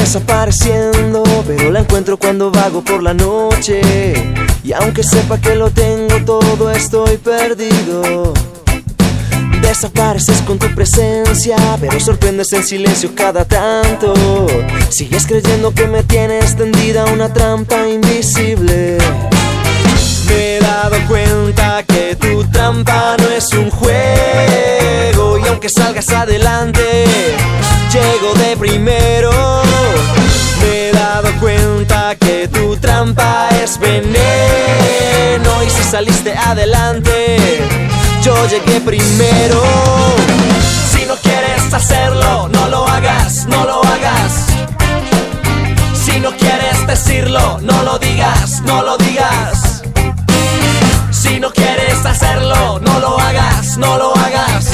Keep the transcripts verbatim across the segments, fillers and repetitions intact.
desapareciendo, pero la encuentro cuando vago por la noche. Y aunque sepa que lo tengo todo, estoy perdido. Desapareces con tu presencia, pero sorprendes en silencio cada tanto. Sigues creyendo que me tienes tendida una trampa invisible. Me he dado cuenta que tu trampa no es un juego, y aunque salgas adelante, llego de primero. Me he dado cuenta que tu trampa es veneno, y si saliste adelante, yo llegué primero. Si no quieres hacerlo, no lo hagas, no lo hagas. Si no quieres decirlo, no lo digas, no lo digas. Si no quieres hacerlo, no lo hagas, no lo hagas.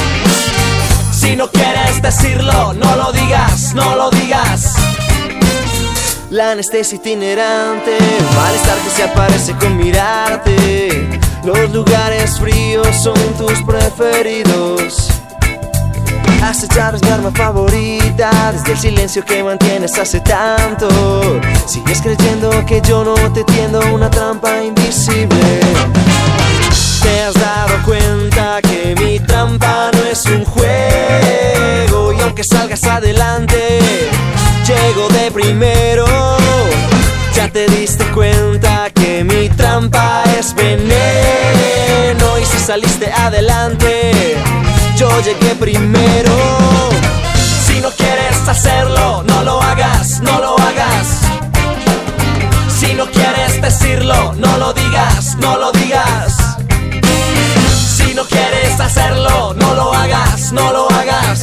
Si no quieres decirlo, no lo digas, no lo digas. La anestesia itinerante, malestar que se aparece con mirarte. Los lugares fríos son tus preferidos. Acechar es mi arma favorita, desde el silencio que mantienes hace tanto. Sigues creyendo que yo no te tiendo una trampa invisible. Te has dado cuenta que mi trampa no es un juego, y aunque salgas adelante, llego de primero. Ya te diste cuenta que mi trampa es veneno, y si saliste adelante, yo llegué primero. Si no quieres hacerlo, no lo hagas, no lo hagas. Si no quieres decirlo, no lo digas, no lo digas. Si no quieres hacerlo, no lo hagas, no lo hagas.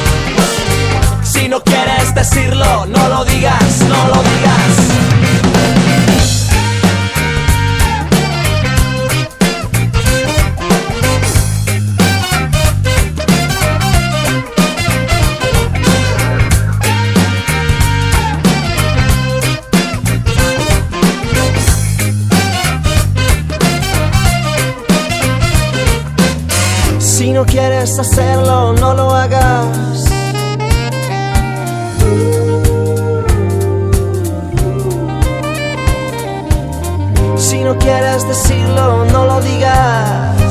Si no quieres decirlo, no lo digas, no lo digas. Si no quieres hacerlo, no lo hagas. Si no quieres decirlo, no lo digas.